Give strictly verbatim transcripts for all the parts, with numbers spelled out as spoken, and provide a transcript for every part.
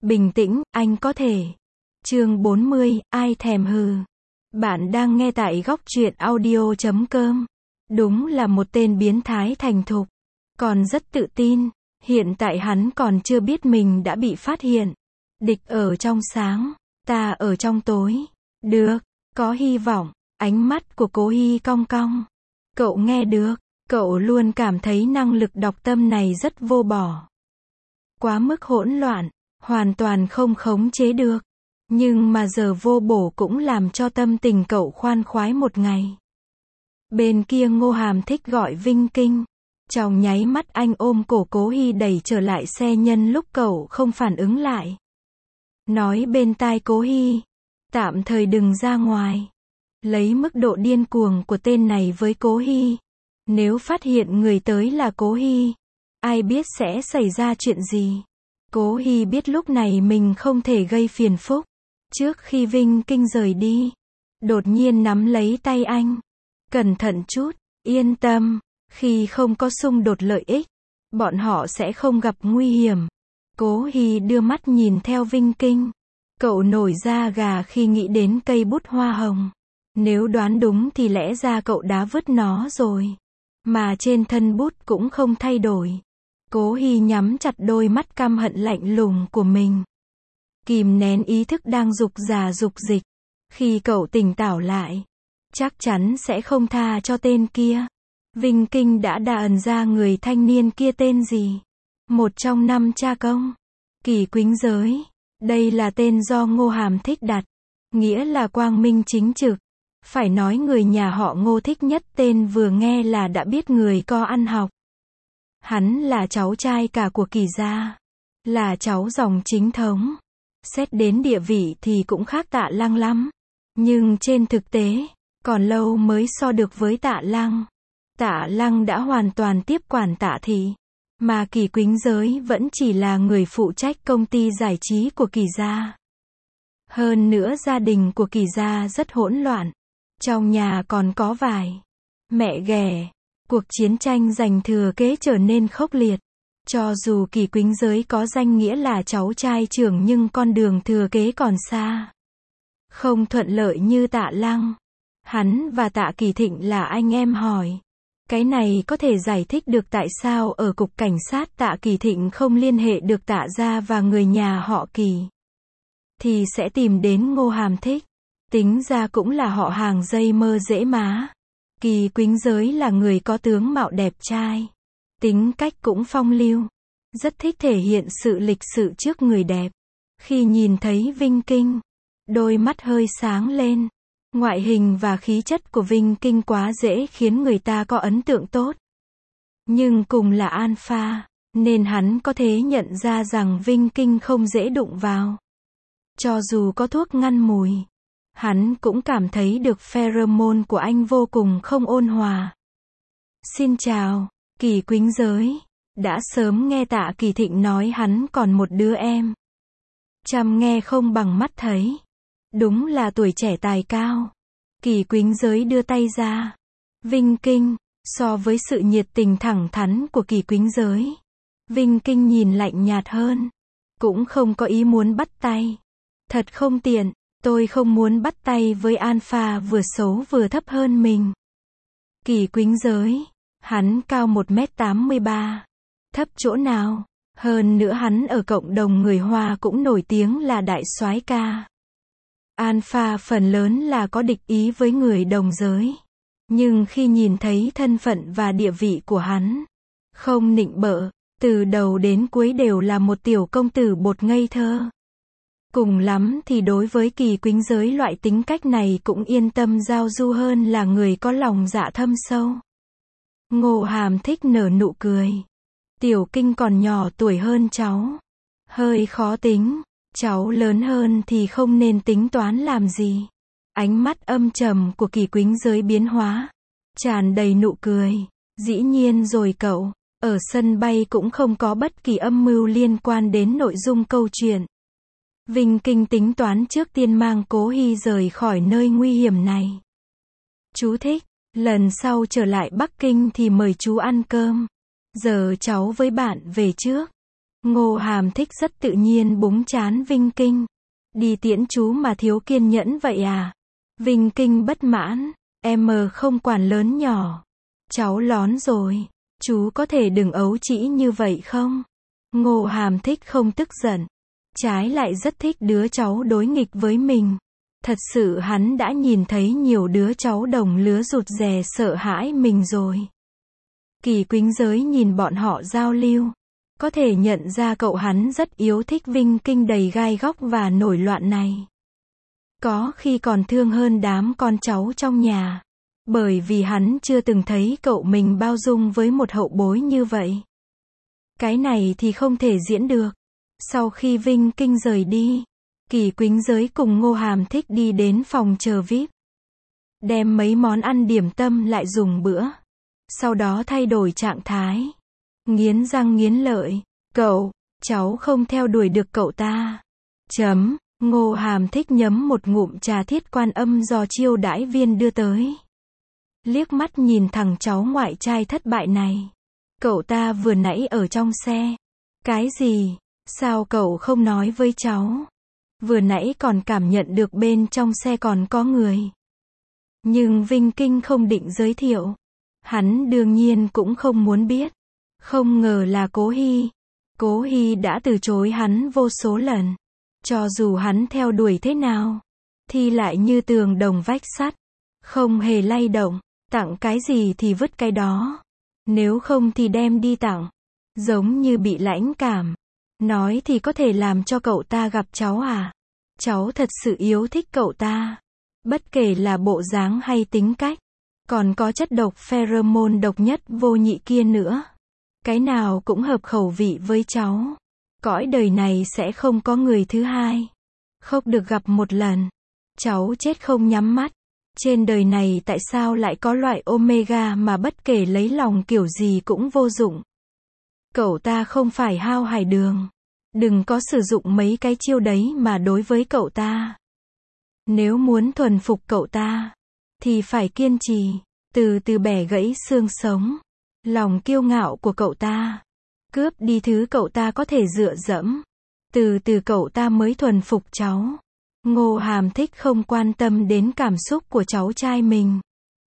Bình tĩnh, anh có thể. Chương bốn mươi, ai thèm hừ. Bạn đang nghe tại góc truyện audio chấm com. Đúng là một tên biến thái thành thục. Còn rất tự tin. Hiện tại hắn còn chưa biết mình đã bị phát hiện. Địch ở trong sáng, ta ở trong tối. Được, có hy vọng. Ánh mắt của Cố Hy cong cong. Cậu nghe được, cậu luôn cảm thấy năng lực đọc tâm này rất vô bổ. Quá mức hỗn loạn, hoàn toàn không khống chế được. Nhưng mà giờ vô bổ cũng làm cho tâm tình cậu khoan khoái một ngày. Bên kia Ngô Hàm Thích gọi Vinh Kinh. Trong nháy mắt anh ôm cổ Cố Hy đẩy trở lại xe nhân lúc cậu không phản ứng lại. Nói bên tai Cố Hy, tạm thời đừng ra ngoài. Lấy mức độ điên cuồng của tên này với Cố Hy. Nếu phát hiện người tới là Cố Hy, ai biết sẽ xảy ra chuyện gì. Cố Hy biết lúc này mình không thể gây phiền phức. Trước khi Vinh Kinh rời đi, đột nhiên nắm lấy tay anh. Cẩn thận chút, yên tâm, khi không có xung đột lợi ích, bọn họ sẽ không gặp nguy hiểm. Cố Hy đưa mắt nhìn theo Vinh Kinh. Cậu nổi da gà khi nghĩ đến cây bút hoa hồng. Nếu đoán đúng thì lẽ ra cậu đã vứt nó rồi. Mà trên thân bút cũng không thay đổi. Cố Hy nhắm chặt đôi mắt căm hận lạnh lùng của mình. Kìm nén ý thức đang dục già dục dịch. Khi cậu tỉnh táo lại, chắc chắn sẽ không tha cho tên kia. Vinh Kinh đã đà ẩn ra người thanh niên kia tên gì? Một trong năm cha công. Kỳ Quýnh Giới. Đây là tên do Ngô Hàm Thích đặt. Nghĩa là quang minh chính trực. Phải nói người nhà họ Ngô thích nhất tên vừa nghe là đã biết người có ăn học. Hắn là cháu trai cả của Kỳ gia. Là cháu dòng chính thống. Xét đến địa vị thì cũng khác Tạ Lăng lắm. Nhưng trên thực tế, còn lâu mới so được với Tạ Lăng. Tạ Lăng đã hoàn toàn tiếp quản Tạ thị. Mà Kỳ Quýnh Giới vẫn chỉ là người phụ trách công ty giải trí của Kỳ gia. Hơn nữa gia đình của Kỳ gia rất hỗn loạn. Trong nhà còn có vài mẹ ghẻ. Cuộc chiến tranh giành thừa kế trở nên khốc liệt. Cho dù Kỳ Quýnh Giới có danh nghĩa là cháu trai trưởng nhưng con đường thừa kế còn xa. Không thuận lợi như Tạ Lăng. Hắn và Tạ Kỳ Thịnh là anh em hỏi. Cái này có thể giải thích được tại sao ở cục cảnh sát Tạ Kỳ Thịnh không liên hệ được Tạ gia và người nhà họ Kỳ. Thì sẽ tìm đến Ngô Hàm Thích. Tính ra cũng là họ hàng dây mơ dễ má. Kỳ Quýnh Giới là người có tướng mạo đẹp trai. Tính cách cũng phong lưu. Rất thích thể hiện sự lịch sự trước người đẹp. Khi nhìn thấy Vinh Kinh, đôi mắt hơi sáng lên. Ngoại hình và khí chất của Vinh Kinh quá dễ khiến người ta có ấn tượng tốt. Nhưng cùng là alpha, nên hắn có thể nhận ra rằng Vinh Kinh không dễ đụng vào. Cho dù có thuốc ngăn mùi, hắn cũng cảm thấy được pheromone của anh vô cùng không ôn hòa. Xin chào, Kỳ Quýnh Giới. Đã sớm nghe Tạ Kỳ Thịnh nói hắn còn một đứa em. Chăm nghe không bằng mắt thấy. Đúng là tuổi trẻ tài cao. Kỳ Quýnh Giới đưa tay ra. Vinh Kinh, so với sự nhiệt tình thẳng thắn của Kỳ Quýnh Giới, Vinh Kinh nhìn lạnh nhạt hơn. Cũng không có ý muốn bắt tay. Thật không tiện, tôi không muốn bắt tay với alpha vừa xấu vừa thấp hơn mình. Kỳ Quýnh Giới, hắn cao một mét tám mươi ba. Thấp chỗ nào? Hơn nữa hắn ở cộng đồng người Hoa cũng nổi tiếng là đại soái ca. Alpha phần lớn là có địch ý với người đồng giới. Nhưng khi nhìn thấy thân phận và địa vị của hắn, không nịnh bợ, từ đầu đến cuối đều là một tiểu công tử bột ngây thơ. Cùng lắm thì đối với Kỳ Quýnh Giới loại tính cách này cũng yên tâm giao du hơn là người có lòng dạ thâm sâu. Ngô Hàm Thích nở nụ cười. Tiểu Kinh còn nhỏ tuổi hơn cháu. Hơi khó tính. Cháu lớn hơn thì không nên tính toán làm gì. Ánh mắt âm trầm của Kỳ Quýnh Giới biến hóa. Tràn đầy nụ cười. Dĩ nhiên rồi cậu. Ở sân bay cũng không có bất kỳ âm mưu liên quan đến nội dung câu chuyện. Vinh Kinh tính toán trước tiên mang Cố Hy rời khỏi nơi nguy hiểm này. Chú thích. Lần sau trở lại Bắc Kinh thì mời chú ăn cơm. Giờ cháu với bạn về trước. Ngô Hàm Thích rất tự nhiên búng trán Vinh Kinh. Đi tiễn chú mà thiếu kiên nhẫn vậy à? Vinh Kinh bất mãn. Em không quản lớn nhỏ. Cháu lón rồi. Chú có thể đừng ấu trĩ như vậy không? Ngô Hàm Thích không tức giận. Trái lại rất thích đứa cháu đối nghịch với mình. Thật sự hắn đã nhìn thấy nhiều đứa cháu đồng lứa rụt rè sợ hãi mình rồi. Kỳ Quýnh Giới nhìn bọn họ giao lưu. Có thể nhận ra cậu hắn rất yêu thích Vinh Kinh đầy gai góc và nổi loạn này. Có khi còn thương hơn đám con cháu trong nhà. Bởi vì hắn chưa từng thấy cậu mình bao dung với một hậu bối như vậy. Cái này thì không thể diễn được. Sau khi Vinh Kinh rời đi, Kỳ Quýnh Giới cùng Ngô Hàm Thích đi đến phòng chờ vi ai pi. Đem mấy món ăn điểm tâm lại dùng bữa. Sau đó thay đổi trạng thái. Nghiến răng nghiến lợi. Cậu, cháu không theo đuổi được cậu ta. Chấm. Ngô Hàm Thích nhấm một ngụm trà Thiết Quan Âm do chiêu đãi viên đưa tới. Liếc mắt nhìn thằng cháu ngoại trai thất bại này. Cậu ta vừa nãy ở trong xe. Cái gì? Sao cậu không nói với cháu? Vừa nãy còn cảm nhận được bên trong xe còn có người. Nhưng Vinh Kinh không định giới thiệu. Hắn đương nhiên cũng không muốn biết. Không ngờ là Cố Hy. Cố Hy đã từ chối hắn vô số lần. Cho dù hắn theo đuổi thế nào, thì lại như tường đồng vách sắt. Không hề lay động. Tặng cái gì thì vứt cái đó. Nếu không thì đem đi tặng. Giống như bị lãnh cảm. Nói thì có thể làm cho cậu ta gặp cháu à? Cháu thật sự yêu thích cậu ta. Bất kể là bộ dáng hay tính cách. Còn có chất độc pheromone độc nhất vô nhị kia nữa. Cái nào cũng hợp khẩu vị với cháu. Cõi đời này sẽ không có người thứ hai. Không được gặp một lần. Cháu chết không nhắm mắt. Trên đời này tại sao lại có loại Omega mà bất kể lấy lòng kiểu gì cũng vô dụng. Cậu ta không phải Hao Hải Đường. Đừng có sử dụng mấy cái chiêu đấy mà đối với cậu ta. Nếu muốn thuần phục cậu ta, thì phải kiên trì, từ từ bẻ gãy xương sống. Lòng kiêu ngạo của cậu ta. Cướp đi thứ cậu ta có thể dựa dẫm. Từ từ cậu ta mới thuần phục cháu. Ngô Hàm Thích không quan tâm đến cảm xúc của cháu trai mình.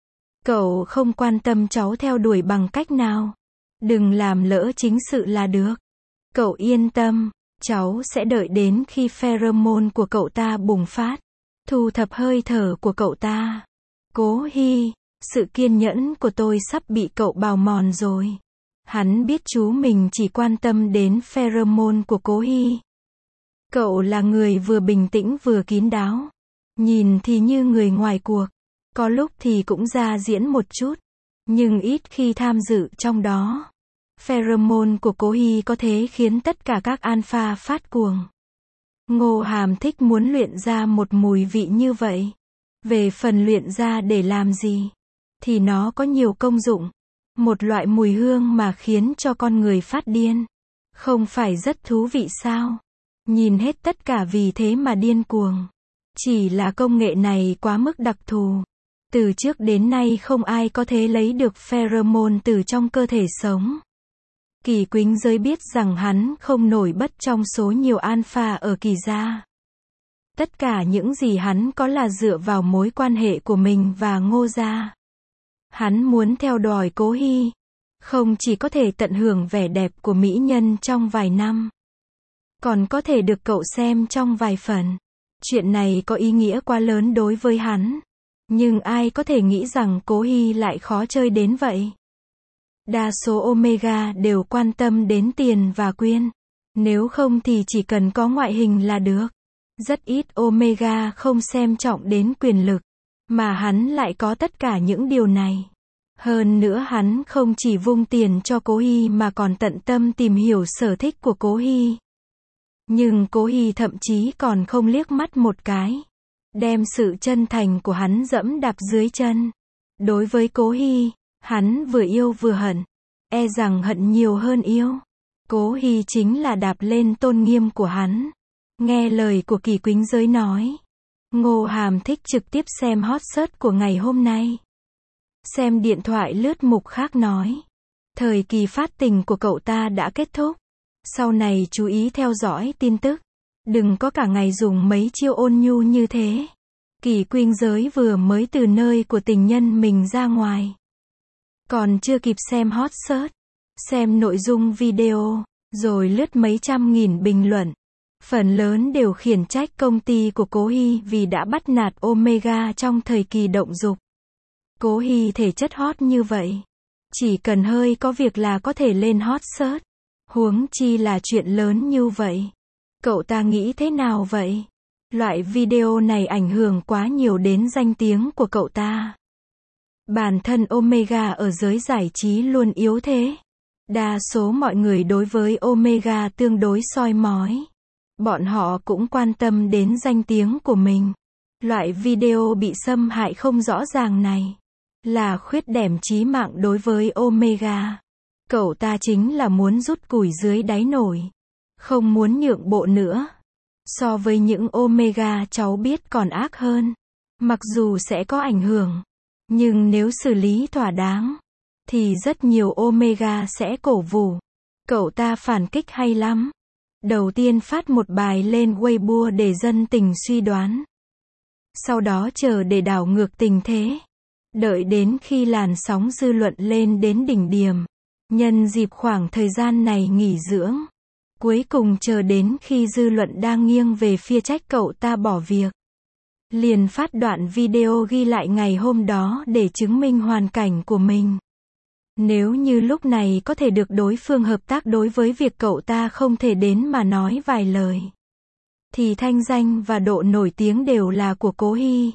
Cậu không quan tâm cháu theo đuổi bằng cách nào. Đừng làm lỡ chính sự là được. Cậu yên tâm, cháu sẽ đợi đến khi pheromone của cậu ta bùng phát. Thu thập hơi thở của cậu ta. Cố Hy, sự kiên nhẫn của tôi sắp bị cậu bào mòn rồi. Hắn biết chú mình chỉ quan tâm đến pheromone của Cố Hy. Cậu là người vừa bình tĩnh vừa kín đáo. Nhìn thì như người ngoài cuộc. Có lúc thì cũng ra diễn một chút. Nhưng ít khi tham dự trong đó. Pheromone của Cố Hy có thể khiến tất cả các alpha phát cuồng. Ngô Hàm Thích muốn luyện ra một mùi vị như vậy. Về phần luyện ra để làm gì? Thì nó có nhiều công dụng. Một loại mùi hương mà khiến cho con người phát điên. Không phải rất thú vị sao? Nhìn hết tất cả vì thế mà điên cuồng. Chỉ là công nghệ này quá mức đặc thù. Từ trước đến nay không ai có thể lấy được pheromone từ trong cơ thể sống. Kỳ Quýnh Giới biết rằng hắn không nổi bật trong số nhiều alpha ở Kỳ gia. Tất cả những gì hắn có là dựa vào mối quan hệ của mình và Ngô gia. Hắn muốn theo đòi Cố Hy. Không chỉ có thể tận hưởng vẻ đẹp của mỹ nhân trong vài năm. Còn có thể được cậu xem trong vài phần. Chuyện này có ý nghĩa quá lớn đối với hắn. Nhưng ai có thể nghĩ rằng Cố Hy lại khó chơi đến vậy. Đa số Omega đều quan tâm đến tiền và quyền. Nếu không thì chỉ cần có ngoại hình là được. Rất ít Omega không xem trọng đến quyền lực. Mà hắn lại có tất cả những điều này. Hơn nữa hắn không chỉ vung tiền cho Cố Hy mà còn tận tâm tìm hiểu sở thích của Cố Hy. Nhưng Cố Hy thậm chí còn không liếc mắt một cái. Đem sự chân thành của hắn dẫm đạp dưới chân. Đối với Cố Hy, hắn vừa yêu vừa hận. E rằng hận nhiều hơn yêu. Cố Hy chính là đạp lên tôn nghiêm của hắn. Nghe lời của Kỳ Quýnh Giới nói. Ngô Hàm Thích trực tiếp xem hot search của ngày hôm nay. Xem điện thoại lướt mục khác nói. Thời kỳ phát tình của cậu ta đã kết thúc. Sau này chú ý theo dõi tin tức. Đừng có cả ngày dùng mấy chiêu ôn nhu như thế. Kỳ Quỳnh Giới vừa mới từ nơi của tình nhân mình ra ngoài. Còn chưa kịp xem hot search, xem nội dung video, rồi lướt mấy trăm nghìn bình luận. Phần lớn đều khiển trách công ty của Cố Hy vì đã bắt nạt Omega trong thời kỳ động dục. Cố Hy thể chất hot như vậy. Chỉ cần hơi có việc là có thể lên hot search. Huống chi là chuyện lớn như vậy. Cậu ta nghĩ thế nào vậy? Loại video này ảnh hưởng quá nhiều đến danh tiếng của cậu ta. Bản thân Omega ở giới giải trí luôn yếu thế. Đa số mọi người đối với Omega tương đối soi mói. Bọn họ cũng quan tâm đến danh tiếng của mình. Loại video bị xâm hại không rõ ràng này là khuyết điểm chí mạng đối với Omega. Cậu ta chính là muốn rút củi dưới đáy nồi. Không muốn nhượng bộ nữa. So với những Omega cháu biết còn ác hơn. Mặc dù sẽ có ảnh hưởng, nhưng nếu xử lý thỏa đáng, thì rất nhiều Omega sẽ cổ vũ. Cậu ta phản kích hay lắm. Đầu tiên phát một bài lên Weibo để dân tình suy đoán. Sau đó chờ để đảo ngược tình thế. Đợi đến khi làn sóng dư luận lên đến đỉnh điểm. Nhân dịp khoảng thời gian này nghỉ dưỡng. Cuối cùng chờ đến khi dư luận đang nghiêng về phía trách cậu ta bỏ việc. Liền phát đoạn video ghi lại ngày hôm đó để chứng minh hoàn cảnh của mình. Nếu như lúc này có thể được đối phương hợp tác đối với việc cậu ta không thể đến mà nói vài lời, thì thanh danh và độ nổi tiếng đều là của Cố Hy.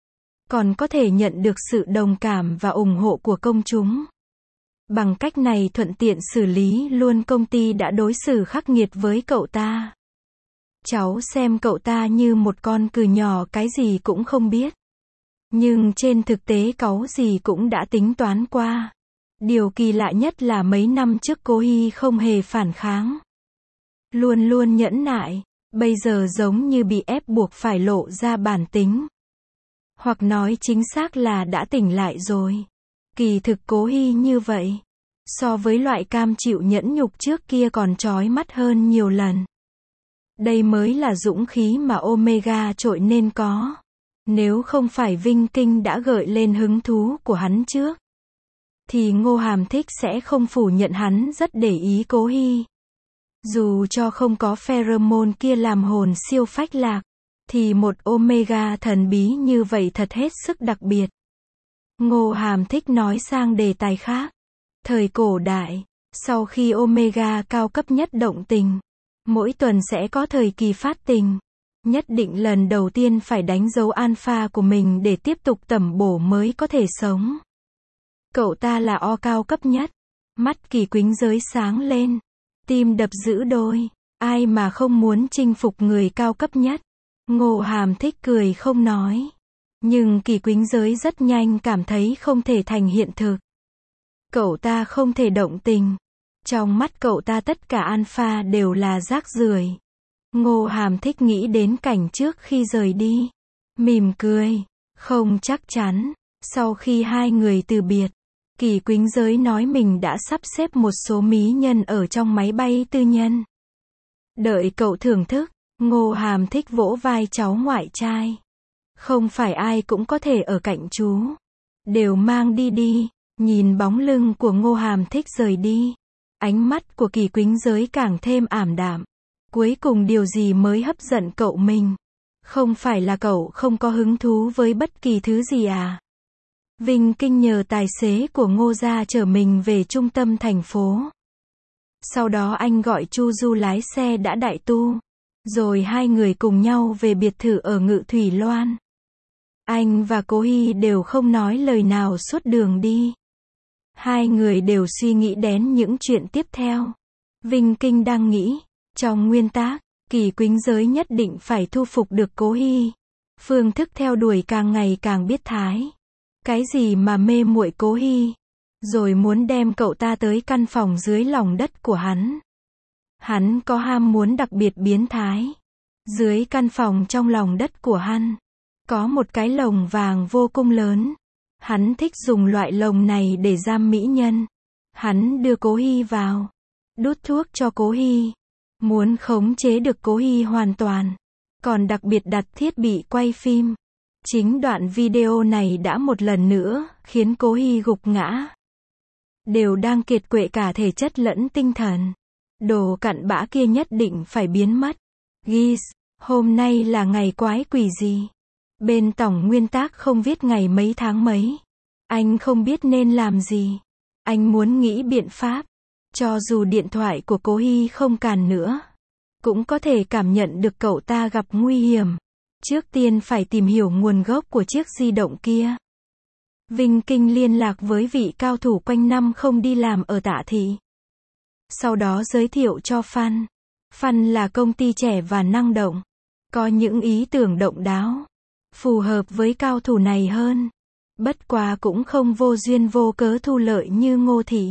Còn có thể nhận được sự đồng cảm và ủng hộ của công chúng. Bằng cách này thuận tiện xử lý luôn công ty đã đối xử khắc nghiệt với cậu ta. Cháu xem cậu ta như một con cừu nhỏ cái gì cũng không biết. Nhưng trên thực tế cáu gì cũng đã tính toán qua. Điều kỳ lạ nhất là mấy năm trước Cố Hy không hề phản kháng. Luôn luôn nhẫn nại, bây giờ giống như bị ép buộc phải lộ ra bản tính. Hoặc nói chính xác là đã tỉnh lại rồi. Kỳ thực Cố Hy như vậy, so với loại cam chịu nhẫn nhục trước kia còn chói mắt hơn nhiều lần. Đây mới là dũng khí mà Omega trội nên có. Nếu không phải Vinh Kinh đã gợi lên hứng thú của hắn trước, thì Ngô Hàm Thích sẽ không phủ nhận hắn rất để ý Cố Hy. Dù cho không có pheromone kia làm hồn siêu phách lạc, thì một Omega thần bí như vậy thật hết sức đặc biệt. Ngô Hàm Thích nói sang đề tài khác. Thời cổ đại, sau khi Omega cao cấp nhất động tình, mỗi tuần sẽ có thời kỳ phát tình. Nhất định lần đầu tiên phải đánh dấu alpha của mình để tiếp tục tẩm bổ mới có thể sống. Cậu ta là O cao cấp nhất. Mắt Kỳ Quỳnh Giới sáng lên. Tim đập dữ đôi. Ai mà không muốn chinh phục người cao cấp nhất. Ngô Hàm Thích cười không nói. Nhưng Kỳ Quỳnh Giới rất nhanh cảm thấy không thể thành hiện thực. Cậu ta không thể động tình. Trong mắt cậu ta tất cả alpha đều là rác rưởi. Ngô Hàm Thích nghĩ đến cảnh trước khi rời đi. Mỉm cười. Không chắc chắn. Sau khi hai người từ biệt, Kỳ Quỳnh Giới nói mình đã sắp xếp một số mỹ nhân ở trong máy bay tư nhân. Đợi cậu thưởng thức. Ngô Hàm Thích vỗ vai cháu ngoại trai. Không phải ai cũng có thể ở cạnh chú. Đều mang đi đi. Nhìn bóng lưng của Ngô Hàm Thích rời đi. Ánh mắt của Kỳ Quỳnh Giới càng thêm ảm đạm. Cuối cùng điều gì mới hấp dẫn cậu mình? Không phải là cậu không có hứng thú với bất kỳ thứ gì à? Vinh Kinh nhờ tài xế của Ngô gia chở mình về trung tâm thành phố. Sau đó anh gọi Chu Du lái xe đã đại tu. Rồi hai người cùng nhau về biệt thự ở Ngự Thủy Loan. Anh và Cố Hy đều không nói lời nào suốt đường đi. Hai người đều suy nghĩ đến những chuyện tiếp theo. Vinh Kinh đang nghĩ, trong nguyên tắc, Kỳ Quỳnh Giới nhất định phải thu phục được Cố Hy. Phương thức theo đuổi càng ngày càng biết thái. Cái gì mà mê muội Cố Hy, rồi muốn đem cậu ta tới căn phòng dưới lòng đất của hắn. Hắn có ham muốn đặc biệt biến thái. Dưới căn phòng trong lòng đất của hắn, có một cái lồng vàng vô cùng lớn. Hắn thích dùng loại lồng này để giam mỹ nhân. Hắn đưa Cố Hy vào. đút thuốc cho Cố Hy. Muốn khống chế được Cố Hy hoàn toàn. Còn đặc biệt đặt thiết bị quay phim. Chính đoạn video này đã một lần nữa khiến Cố Hy gục ngã. Đều đang kiệt quệ cả thể chất lẫn tinh thần. Đồ cặn bã kia nhất định phải biến mất. Gis, hôm nay là ngày quái quỷ gì? Bên tổng nguyên tác không viết ngày mấy tháng mấy. Anh không biết nên làm gì. Anh muốn nghĩ biện pháp. Cho dù điện thoại của Cố Hy không càn nữa. Cũng có thể cảm nhận được cậu ta gặp nguy hiểm. Trước tiên phải tìm hiểu nguồn gốc của chiếc di động kia. Vinh Kinh liên lạc với vị cao thủ quanh năm không đi làm ở Tạ Thị. Sau đó giới thiệu cho Fun. Fun là công ty trẻ và năng động. Có những ý tưởng độc đáo. Phù hợp với cao thủ này hơn. Bất quá cũng không vô duyên vô cớ thu lợi như Ngô Thị.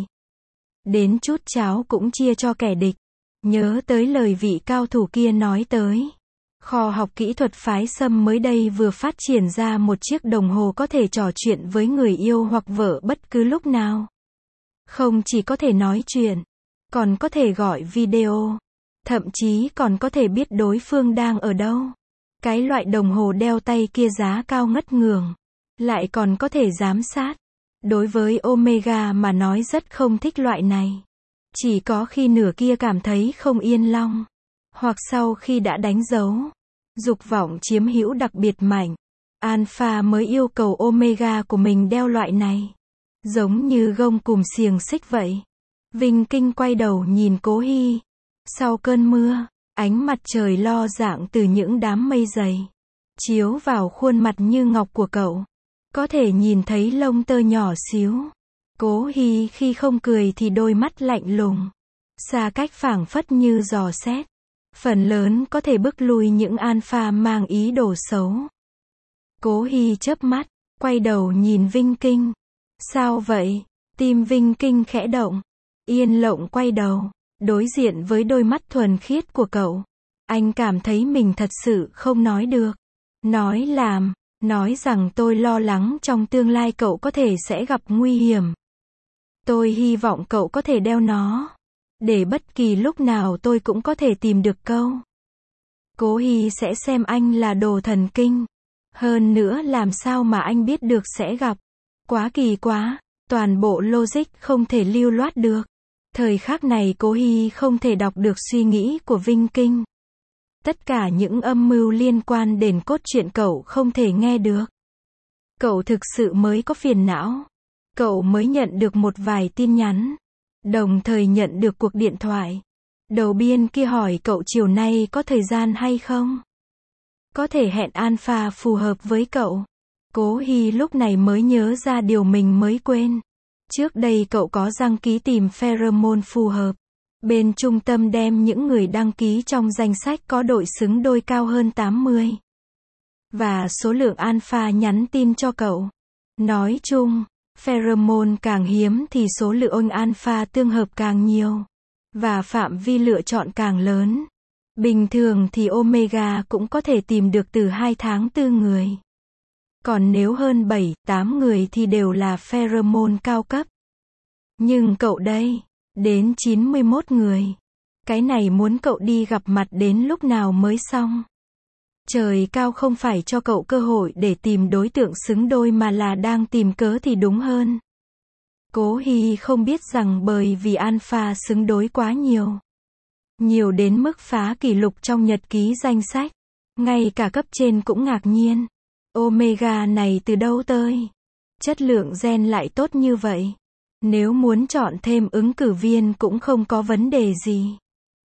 Đến chút cháo cũng chia cho kẻ địch. Nhớ tới lời vị cao thủ kia nói tới. Kho học kỹ thuật phái Sâm mới đây vừa phát triển ra một chiếc đồng hồ có thể trò chuyện với người yêu hoặc vợ bất cứ lúc nào. Không chỉ có thể nói chuyện, còn có thể gọi video. Thậm chí còn có thể biết đối phương đang ở đâu. Cái loại đồng hồ đeo tay kia giá cao ngất ngường. Lại còn có thể giám sát. Đối với Omega mà nói rất không thích loại này. Chỉ có khi nửa kia cảm thấy không yên lòng. Hoặc sau khi đã đánh dấu. Dục vọng chiếm hữu đặc biệt mạnh. Alpha mới yêu cầu Omega của mình đeo loại này. Giống như gông cùm xiềng xích vậy. Vinh Kinh quay đầu nhìn Cố Hy. Sau cơn mưa, ánh mặt trời lo dạng từ những đám mây dày. Chiếu vào khuôn mặt như ngọc của cậu. Có thể nhìn thấy lông tơ nhỏ xíu. Cố Hy khi không cười thì đôi mắt lạnh lùng. Xa cách phảng phất như giò xét. Phần lớn có thể bức lui những alpha mang ý đồ xấu. Cố Hy chớp mắt, quay đầu nhìn Vinh Kinh. Sao vậy? Tim Vinh Kinh khẽ động. Yên Lộng quay đầu, đối diện với đôi mắt thuần khiết của cậu. Anh cảm thấy mình thật sự không nói được. Nói làm, nói rằng tôi lo lắng trong tương lai cậu có thể sẽ gặp nguy hiểm. Tôi hy vọng cậu có thể đeo nó. Để bất kỳ lúc nào tôi cũng có thể tìm được câu. Cố Hy sẽ xem anh là đồ thần kinh. Hơn nữa làm sao mà anh biết được sẽ gặp. Quá kỳ quá, toàn bộ logic không thể lưu loát được. Thời khắc này Cố Hy không thể đọc được suy nghĩ của Vinh Kinh. Tất cả những âm mưu liên quan đến cốt truyện cậu không thể nghe được. Cậu thực sự mới có phiền não. Cậu mới nhận được một vài tin nhắn. Đồng thời nhận được cuộc điện thoại. Đầu biên kia hỏi cậu chiều nay có thời gian hay không? Có thể hẹn Alpha phù hợp với cậu. Cố Hy lúc này mới nhớ ra điều mình mới quên. Trước đây cậu có đăng ký tìm pheromone phù hợp. Bên trung tâm đem những người đăng ký trong danh sách có độ xứng đôi cao hơn tám mươi. Và số lượng alpha nhắn tin cho cậu. Nói chung, pheromone càng hiếm thì số lượng alpha tương hợp càng nhiều. Và phạm vi lựa chọn càng lớn. Bình thường thì Omega cũng có thể tìm được từ hai tháng tư người. Còn nếu hơn bảy, tám người thì đều là pheromone cao cấp. Nhưng cậu đây, đến chín mươi mốt người. Cái này muốn cậu đi gặp mặt đến lúc nào mới xong. Trời cao không phải cho cậu cơ hội để tìm đối tượng xứng đôi mà là đang tìm cớ thì đúng hơn. Cố Hy không biết rằng bởi vì alpha xứng đối quá nhiều. Nhiều đến mức phá kỷ lục trong nhật ký danh sách. Ngay cả cấp trên cũng ngạc nhiên. Omega này từ đâu tới? Chất lượng gen lại tốt như vậy. Nếu muốn chọn thêm ứng cử viên cũng không có vấn đề gì.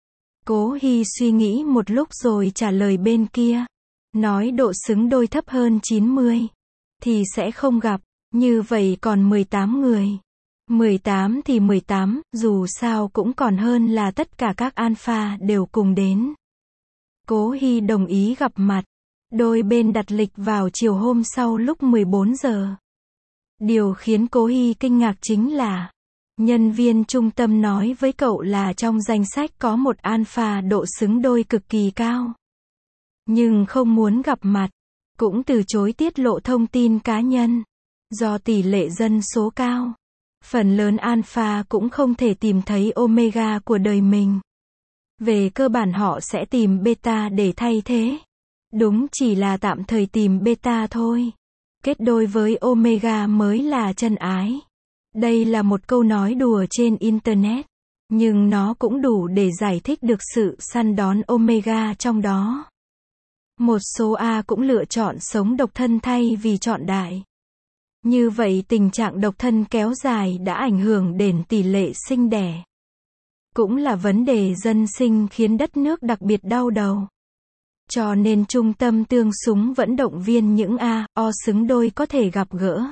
Cố Hy suy nghĩ một lúc rồi trả lời bên kia. Nói độ xứng đôi thấp hơn chín mươi. Thì sẽ không gặp. Như vậy còn mười tám người. mười tám thì mười tám, dù sao cũng còn hơn là tất cả các alpha đều cùng đến. Cố Hy đồng ý gặp mặt. Đôi bên đặt lịch vào chiều hôm sau lúc mười bốn giờ. Điều khiến Cố Hy kinh ngạc chính là nhân viên trung tâm nói với cậu là trong danh sách có một alpha độ xứng đôi cực kỳ cao. Nhưng không muốn gặp mặt. Cũng từ chối tiết lộ thông tin cá nhân. Do tỷ lệ dân số cao. Phần lớn alpha cũng không thể tìm thấy omega của đời mình. Về cơ bản họ sẽ tìm beta để thay thế. Đúng chỉ là tạm thời tìm beta thôi. Kết đôi với omega mới là chân ái. Đây là một câu nói đùa trên Internet. Nhưng nó cũng đủ để giải thích được sự săn đón omega trong đó. Một số A cũng lựa chọn sống độc thân thay vì chọn đại. Như vậy tình trạng độc thân kéo dài đã ảnh hưởng đến tỷ lệ sinh đẻ. Cũng là vấn đề dân sinh khiến đất nước đặc biệt đau đầu. Cho nên trung tâm tương xứng vẫn động viên những A, O xứng đôi có thể gặp gỡ.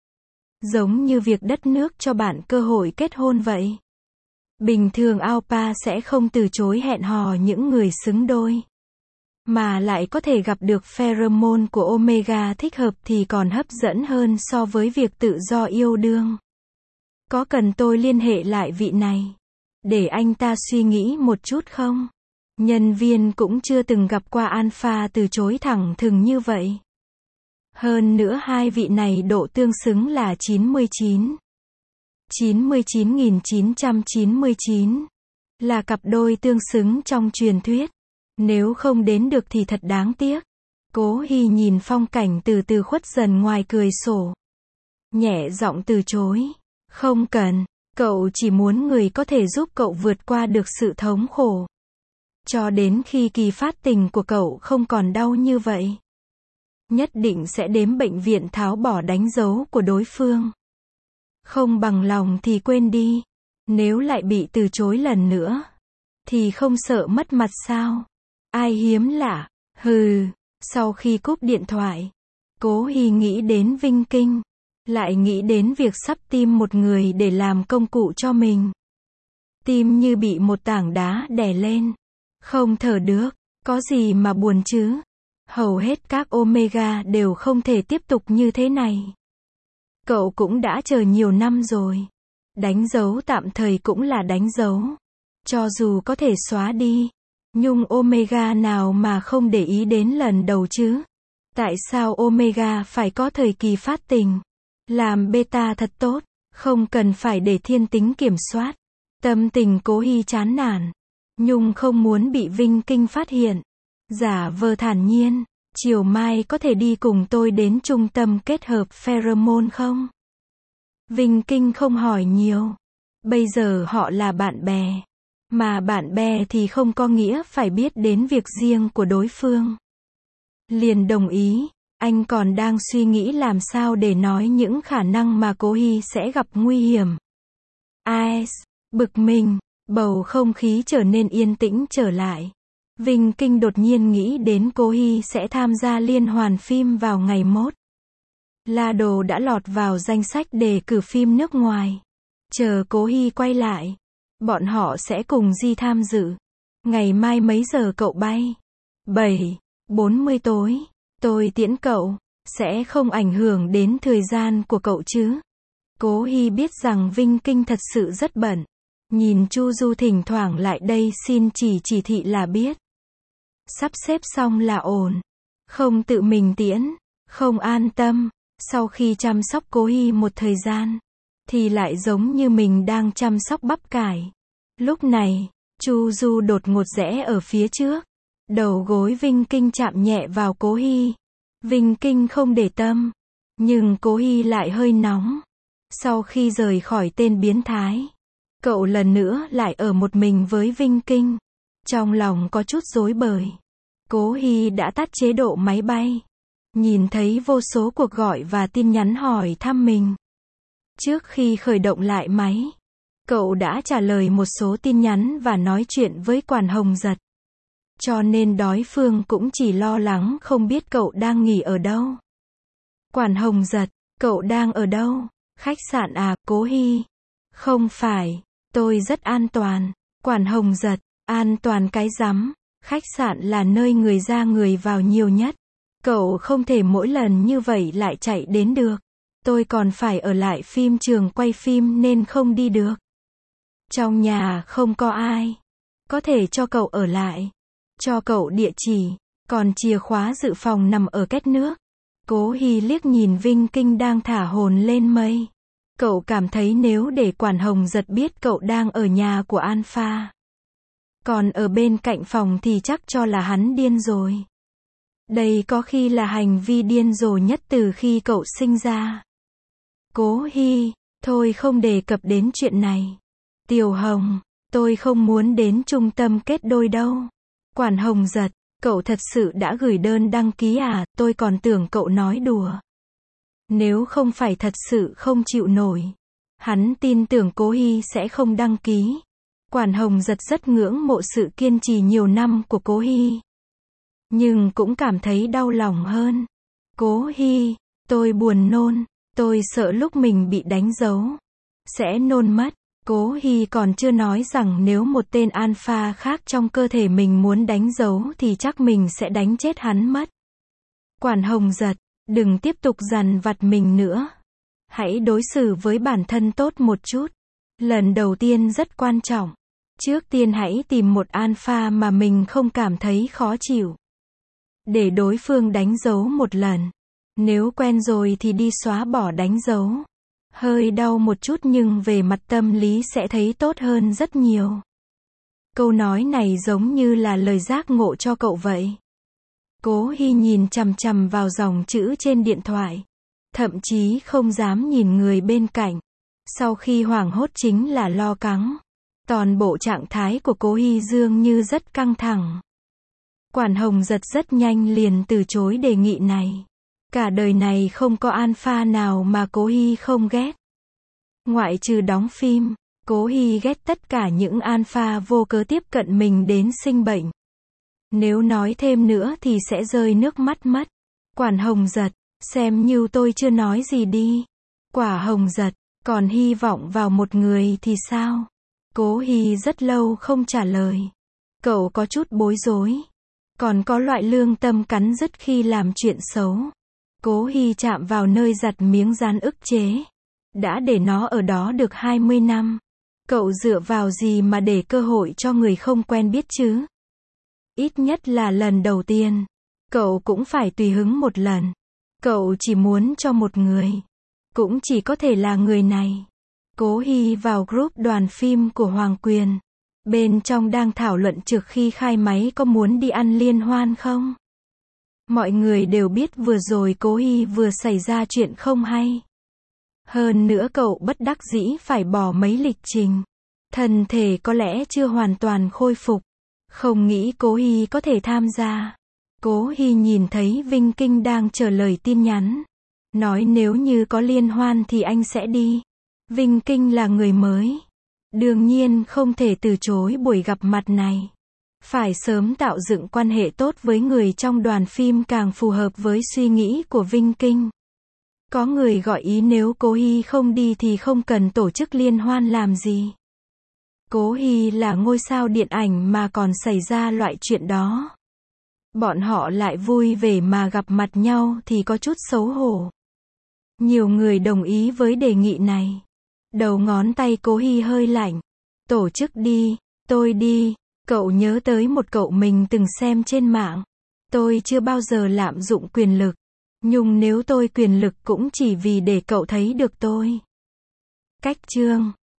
Giống như việc đất nước cho bạn cơ hội kết hôn vậy. Bình thường alpha sẽ không từ chối hẹn hò những người xứng đôi. Mà lại có thể gặp được pheromone của omega thích hợp thì còn hấp dẫn hơn so với việc tự do yêu đương. Có cần tôi liên hệ lại vị này? Để anh ta suy nghĩ một chút không? Nhân viên cũng chưa từng gặp qua alpha từ chối thẳng thừng như vậy. Hơn nữa hai vị này độ tương xứng là chín mươi chín. chín mươi chín nghìn chín trăm chín mươi chín. Là cặp đôi tương xứng trong truyền thuyết. Nếu không đến được thì thật đáng tiếc. Cố Hy nhìn phong cảnh từ từ khuất dần ngoài cười sổ. Nhẹ giọng từ chối. Không cần, cậu chỉ muốn người có thể giúp cậu vượt qua được sự thống khổ. Cho đến khi kỳ phát tình của cậu không còn đau như vậy. Nhất định sẽ đến bệnh viện tháo bỏ đánh dấu của đối phương. Không bằng lòng thì quên đi. Nếu lại bị từ chối lần nữa, thì không sợ mất mặt sao? Ai hiếm lạ? Hừ. Sau khi cúp điện thoại, Cố Hy nghĩ đến Vinh Kinh. Lại nghĩ đến việc sắp tìm một người để làm công cụ cho mình. Tim như bị một tảng đá đè lên. Không thở được. Có gì mà buồn chứ? Hầu hết các omega đều không thể tiếp tục như thế này. Cậu cũng đã chờ nhiều năm rồi. Đánh dấu tạm thời cũng là đánh dấu. Cho dù có thể xóa đi. Nhưng omega nào mà không để ý đến lần đầu chứ? Tại sao omega phải có thời kỳ phát tình? Làm beta thật tốt. Không cần phải để thiên tính kiểm soát. Tâm tình Cố Hy chán nản. Nhung không muốn bị Vinh Kinh phát hiện. Giả vờ thản nhiên. Chiều mai có thể đi cùng tôi đến trung tâm kết hợp pheromone không? Vinh Kinh không hỏi nhiều. Bây giờ họ là bạn bè. Mà bạn bè thì không có nghĩa phải biết đến việc riêng của đối phương. Liền đồng ý. Anh còn đang suy nghĩ làm sao để nói những khả năng mà Cố Hy sẽ gặp nguy hiểm. Ai, bực mình. Bầu không khí trở nên yên tĩnh trở lại. Vinh Kinh đột nhiên nghĩ đến Cố Hy sẽ tham gia liên hoan phim vào ngày mốt. La Đồ đã lọt vào danh sách đề cử phim nước ngoài. Chờ Cố Hy quay lại, bọn họ sẽ cùng đi tham dự. Ngày mai mấy giờ cậu bay? bảy, bốn mươi tối. Tôi tiễn cậu. Sẽ không ảnh hưởng đến thời gian của cậu chứ? Cố Hy biết rằng Vinh Kinh thật sự rất bận. Nhìn Chu Du thỉnh thoảng lại đây xin chỉ chỉ thị là biết. Sắp xếp xong là ổn. Không tự mình tiễn. Không an tâm. Sau khi chăm sóc Cố Hy một thời gian, thì lại giống như mình đang chăm sóc bắp cải. Lúc này, Chu Du đột ngột rẽ ở phía trước. Đầu gối Vinh Kinh chạm nhẹ vào Cố Hy. Vinh Kinh không để tâm. Nhưng Cố Hy lại hơi nóng. Sau khi rời khỏi tên biến thái, cậu lần nữa lại ở một mình với Vinh Kinh. Trong lòng có chút rối bời. Cố Hy đã tắt chế độ máy bay. Nhìn thấy vô số cuộc gọi và tin nhắn hỏi thăm mình. Trước khi khởi động lại máy, cậu đã trả lời một số tin nhắn và nói chuyện với Quản Hồng Giật. Cho nên đối phương cũng chỉ lo lắng không biết cậu đang nghỉ ở đâu. Quản Hồng Giật, cậu đang ở đâu? Khách sạn à? Cố Hy. Không phải, tôi rất an toàn. Quản Hồng Giật, an toàn cái rắm. Khách sạn là nơi người ra người vào nhiều nhất. Cậu không thể mỗi lần như vậy lại chạy đến được. Tôi còn phải ở lại phim trường quay phim nên không đi được. Trong nhà không có ai. Có thể cho cậu ở lại. Cho cậu địa chỉ. Còn chìa khóa dự phòng nằm ở két nước. Cố Hy liếc nhìn Vinh Kinh đang thả hồn lên mây. Cậu cảm thấy nếu để Quản Hồng Giật biết cậu đang ở nhà của Alpha, còn ở bên cạnh phòng thì chắc cho là hắn điên rồi. Đây có khi là hành vi điên rồ nhất từ khi cậu sinh ra. Cố Hy, thôi không đề cập đến chuyện này. Tiểu Hồng, tôi không muốn đến trung tâm kết đôi đâu. Quản Hồng Giật, cậu thật sự đã gửi đơn đăng ký à, tôi còn tưởng cậu nói đùa. Nếu không phải thật sự không chịu nổi, hắn tin tưởng Cố Hy sẽ không đăng ký. Quản Hồng Giật rất ngưỡng mộ sự kiên trì nhiều năm của Cố Hy, nhưng cũng cảm thấy đau lòng hơn. Cố Hy, tôi buồn nôn, tôi sợ lúc mình bị đánh dấu sẽ nôn mất. Cố Hy còn chưa nói rằng nếu một tên alpha khác trong cơ thể mình muốn đánh dấu thì chắc mình sẽ đánh chết hắn mất. Quản Hồng Giật, đừng tiếp tục dằn vặt mình nữa. Hãy đối xử với bản thân tốt một chút. Lần đầu tiên rất quan trọng. Trước tiên hãy tìm một alpha mà mình không cảm thấy khó chịu, để đối phương đánh dấu một lần. Nếu quen rồi thì đi xóa bỏ đánh dấu. Hơi đau một chút nhưng về mặt tâm lý sẽ thấy tốt hơn rất nhiều. Câu nói này giống như là lời giác ngộ cho cậu vậy. Cố Hy nhìn chằm chằm vào dòng chữ trên điện thoại, thậm chí không dám nhìn người bên cạnh. Sau khi hoảng hốt chính là lo cắng. Toàn bộ trạng thái của Cố Hy dường như rất căng thẳng. Quản Hồng Giật rất nhanh liền từ chối đề nghị này. Cả đời này không có alpha nào mà Cố Hy không ghét. Ngoại trừ đóng phim, Cố Hy ghét tất cả những alpha vô cớ tiếp cận mình đến sinh bệnh. Nếu nói thêm nữa thì sẽ rơi nước mắt mất. Quản Hồng Giật, xem như tôi chưa nói gì đi. Quả Hồng Giật, còn hy vọng vào một người thì sao? Cố Hy rất lâu không trả lời. Cậu có chút bối rối. Còn có loại lương tâm cắn rứt khi làm chuyện xấu. Cố Hy chạm vào nơi giặt miếng dán ức chế. Đã để nó ở đó được hai mươi năm. Cậu dựa vào gì mà để cơ hội cho người không quen biết chứ? Ít nhất là lần đầu tiên, cậu cũng phải tùy hứng một lần. Cậu chỉ muốn cho một người, cũng chỉ có thể là người này. Cố Hy vào group đoàn phim của Hoàng Quyền. Bên trong đang thảo luận trước khi khai máy có muốn đi ăn liên hoan không? Mọi người đều biết vừa rồi Cố Hy vừa xảy ra chuyện không hay. Hơn nữa cậu bất đắc dĩ phải bỏ mấy lịch trình. Thân thể có lẽ chưa hoàn toàn khôi phục. Không nghĩ Cố Hy có thể tham gia. Cố Hy nhìn thấy Vinh Kinh đang chờ lời tin nhắn. Nói nếu như có liên hoan thì anh sẽ đi. Vinh Kinh là người mới. Đương nhiên không thể từ chối buổi gặp mặt này. Phải sớm tạo dựng quan hệ tốt với người trong đoàn phim càng phù hợp với suy nghĩ của Vinh Kinh. Có người gọi ý nếu Cố Hy không đi thì không cần tổ chức liên hoan làm gì. Cố Hy là ngôi sao điện ảnh mà còn xảy ra loại chuyện đó. Bọn họ lại vui vẻ mà gặp mặt nhau thì có chút xấu hổ. Nhiều người đồng ý với đề nghị này. Đầu ngón tay Cố Hy hơi lạnh. Tổ chức đi, tôi đi. Cậu nhớ tới một cậu mình từng xem trên mạng. Tôi chưa bao giờ lạm dụng quyền lực. Nhưng nếu tôi quyền lực cũng chỉ vì để cậu thấy được tôi. Cách chương